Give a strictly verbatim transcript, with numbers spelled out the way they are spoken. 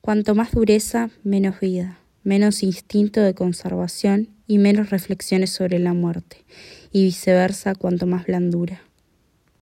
Cuanto más dureza, menos vida, menos instinto de conservación y menos reflexiones sobre la muerte, y viceversa cuanto más blandura.